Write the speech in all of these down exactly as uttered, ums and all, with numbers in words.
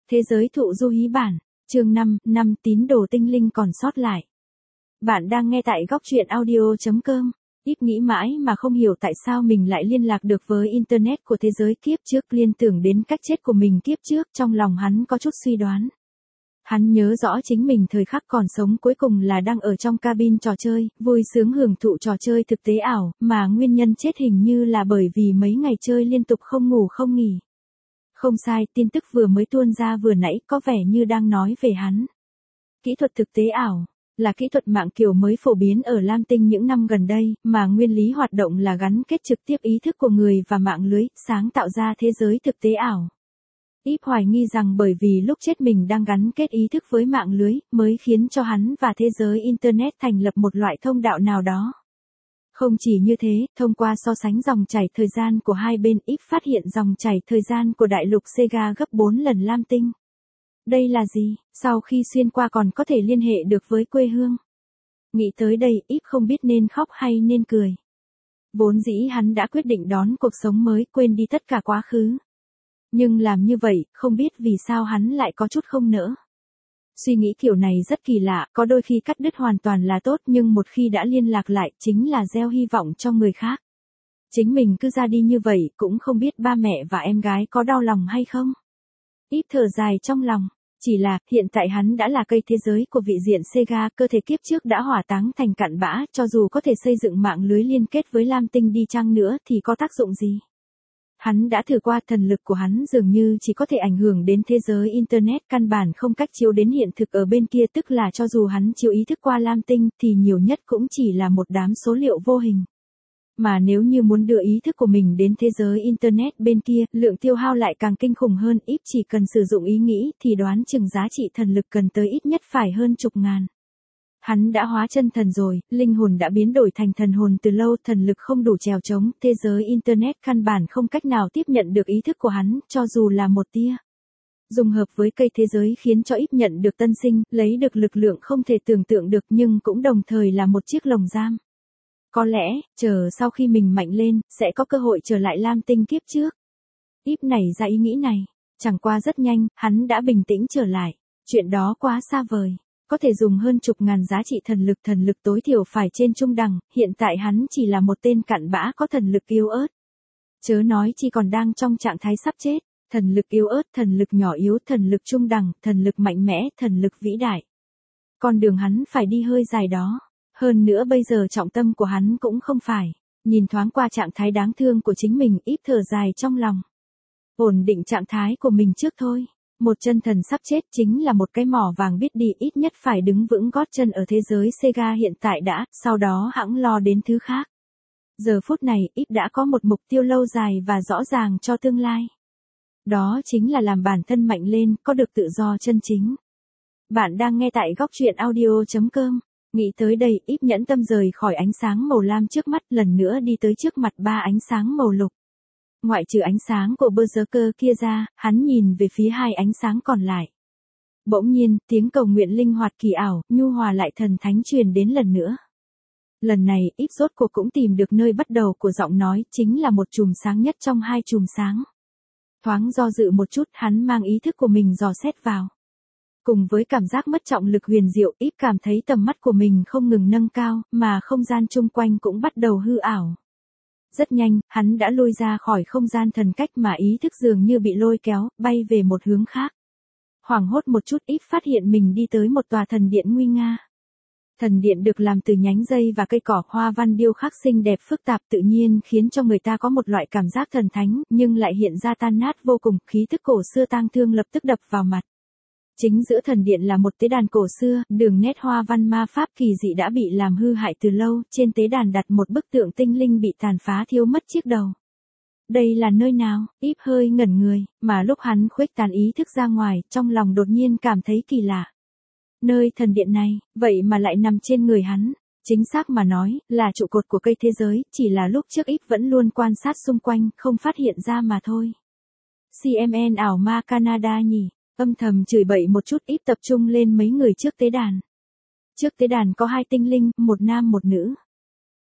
Thế giới thụ du hí bản, chương năm, năm tín đồ tinh linh còn sót lại. Bạn đang nghe tại góc truyện audio.com. Ít nghĩ mãi mà không hiểu tại sao mình lại liên lạc được với Internet của thế giới kiếp trước, liên tưởng đến cách chết của mình kiếp trước, trong lòng hắn có chút suy đoán. Hắn nhớ rõ chính mình thời khắc còn sống cuối cùng là đang ở trong cabin trò chơi, vui sướng hưởng thụ trò chơi thực tế ảo, mà nguyên nhân chết hình như là bởi vì mấy ngày chơi liên tục không ngủ không nghỉ. Không sai, tin tức vừa mới tuôn ra vừa nãy có vẻ như đang nói về hắn. Kỹ thuật thực tế ảo là kỹ thuật mạng kiểu mới phổ biến ở Lam Tinh những năm gần đây, mà nguyên lý hoạt động là gắn kết trực tiếp ý thức của người và mạng lưới, sáng tạo ra thế giới thực tế ảo. Íp hoài nghi rằng bởi vì lúc chết mình đang gắn kết ý thức với mạng lưới, mới khiến cho hắn và thế giới Internet thành lập một loại thông đạo nào đó. Không chỉ như thế, thông qua so sánh dòng chảy thời gian của hai bên, Íp phát hiện dòng chảy thời gian của đại lục Sega gấp bốn lần Lam Tinh. Đây là gì? Sau khi xuyên qua còn có thể liên hệ được với quê hương. Nghĩ tới đây, Íp không biết nên khóc hay nên cười. Vốn dĩ hắn đã quyết định đón cuộc sống mới, quên đi tất cả quá khứ. Nhưng làm như vậy, không biết vì sao hắn lại có chút không nỡ. Suy nghĩ kiểu này rất kỳ lạ, có đôi khi cắt đứt hoàn toàn là tốt, nhưng một khi đã liên lạc lại, chính là gieo hy vọng cho người khác. Chính mình cứ ra đi như vậy, cũng không biết ba mẹ và em gái có đau lòng hay không. Íp thở dài trong lòng, chỉ là, hiện tại hắn đã là cây thế giới của vị diện Sega, cơ thể kiếp trước đã hỏa táng thành cặn bã, cho dù có thể xây dựng mạng lưới liên kết với Lam Tinh đi chăng nữa thì có tác dụng gì. Hắn đã thử qua, thần lực của hắn dường như chỉ có thể ảnh hưởng đến thế giới Internet, căn bản không cách chiếu đến hiện thực ở bên kia, tức là cho dù hắn chiếu ý thức qua Lam Tinh thì nhiều nhất cũng chỉ là một đám số liệu vô hình. Mà nếu như muốn đưa ý thức của mình đến thế giới Internet bên kia, lượng tiêu hao lại càng kinh khủng hơn. Íp chỉ cần sử dụng ý nghĩ thì đoán chừng giá trị thần lực cần tới ít nhất phải hơn chục ngàn. Hắn đã hóa chân thần rồi, linh hồn đã biến đổi thành thần hồn từ lâu, thần lực không đủ trèo trống, thế giới Internet căn bản không cách nào tiếp nhận được ý thức của hắn, cho dù là một tia. Dùng hợp với cây thế giới khiến cho Íp nhận được tân sinh, lấy được lực lượng không thể tưởng tượng được, nhưng cũng đồng thời là một chiếc lồng giam. Có lẽ, chờ sau khi mình mạnh lên, sẽ có cơ hội trở lại Lam Tinh kiếp trước. Íp nảy ra ý nghĩ này, chẳng qua rất nhanh, hắn đã bình tĩnh trở lại. Chuyện đó quá xa vời. Có thể dùng hơn chục ngàn giá trị thần lực, thần lực tối thiểu phải trên trung đẳng, hiện tại hắn chỉ là một tên cặn bã có thần lực yếu ớt. Chớ nói chi còn đang trong trạng thái sắp chết, thần lực yếu ớt, thần lực nhỏ yếu, thần lực trung đẳng, thần lực mạnh mẽ, thần lực vĩ đại. Con đường hắn phải đi hơi dài đó. Hơn nữa bây giờ trọng tâm của hắn cũng không phải. Nhìn thoáng qua trạng thái đáng thương của chính mình, Íp thở dài trong lòng. Ổn định trạng thái của mình trước thôi. Một chân thần sắp chết chính là một cái mỏ vàng, biết đi ít nhất phải đứng vững gót chân ở thế giới Sega hiện tại đã, sau đó hẵng lo đến thứ khác. Giờ phút này, Íp đã có một mục tiêu lâu dài và rõ ràng cho tương lai. Đó chính là làm bản thân mạnh lên, có được tự do chân chính. Bạn đang nghe tại góc truyện audio.com. Nghĩ tới đây, Íp nhẫn tâm rời khỏi ánh sáng màu lam trước mắt, lần nữa đi tới trước mặt ba ánh sáng màu lục. Ngoại trừ ánh sáng của Berserker kia ra, hắn nhìn về phía hai ánh sáng còn lại. Bỗng nhiên, tiếng cầu nguyện linh hoạt kỳ ảo, nhu hòa lại thần thánh truyền đến lần nữa. Lần này, Íp rốt cuộc cũng tìm được nơi bắt đầu của giọng nói, chính là một chùm sáng nhất trong hai chùm sáng. Thoáng do dự một chút, hắn mang ý thức của mình dò xét vào. Cùng với cảm giác mất trọng lực huyền diệu, Íp cảm thấy tầm mắt của mình không ngừng nâng cao, mà không gian chung quanh cũng bắt đầu hư ảo. Rất nhanh, hắn đã lôi ra khỏi không gian thần cách mà ý thức dường như bị lôi kéo, bay về một hướng khác. Hoảng hốt một chút, Íp phát hiện mình đi tới một tòa thần điện nguy nga. Thần điện được làm từ nhánh dây và cây cỏ, hoa văn điêu khắc xinh đẹp phức tạp, tự nhiên khiến cho người ta có một loại cảm giác thần thánh, nhưng lại hiện ra tan nát vô cùng, khí tức cổ xưa tang thương lập tức đập vào mặt. Chính giữa thần điện là một tế đàn cổ xưa, đường nét hoa văn ma pháp kỳ dị đã bị làm hư hại từ lâu, trên tế đàn đặt một bức tượng tinh linh bị tàn phá thiếu mất chiếc đầu. Đây là nơi nào? Íp hơi ngẩn người, mà lúc hắn khuếch tán ý thức ra ngoài, trong lòng đột nhiên cảm thấy kỳ lạ. Nơi thần điện này, vậy mà lại nằm trên người hắn. Chính xác mà nói, là trụ cột của cây thế giới, chỉ là lúc trước Íp vẫn luôn quan sát xung quanh, không phát hiện ra mà thôi. xê em en ảo ma Canada nhỉ? Âm thầm chửi bậy một chút, Íp tập trung lên mấy người trước tế đàn. Trước tế đàn có hai tinh linh, một nam một nữ.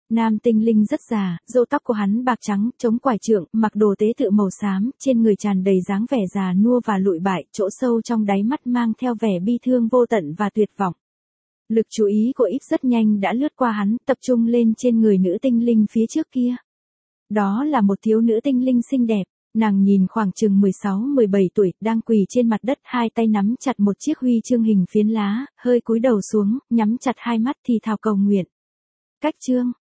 Nam tinh linh rất già, râu tóc của hắn bạc trắng, chống quải trượng, mặc đồ tế tự màu xám, trên người tràn đầy dáng vẻ già nua và lụi bại, chỗ sâu trong đáy mắt mang theo vẻ bi thương vô tận và tuyệt vọng. Lực chú ý của Íp rất nhanh đã lướt qua hắn, tập trung lên trên người nữ tinh linh phía trước kia. Đó là một thiếu nữ tinh linh xinh đẹp, nàng nhìn khoảng chừng mười sáu mười bảy tuổi, đang quỳ trên mặt đất, hai tay nắm chặt một chiếc huy chương hình phiến lá, hơi cúi đầu xuống, nhắm chặt hai mắt thì thào cầu nguyện. Cách chương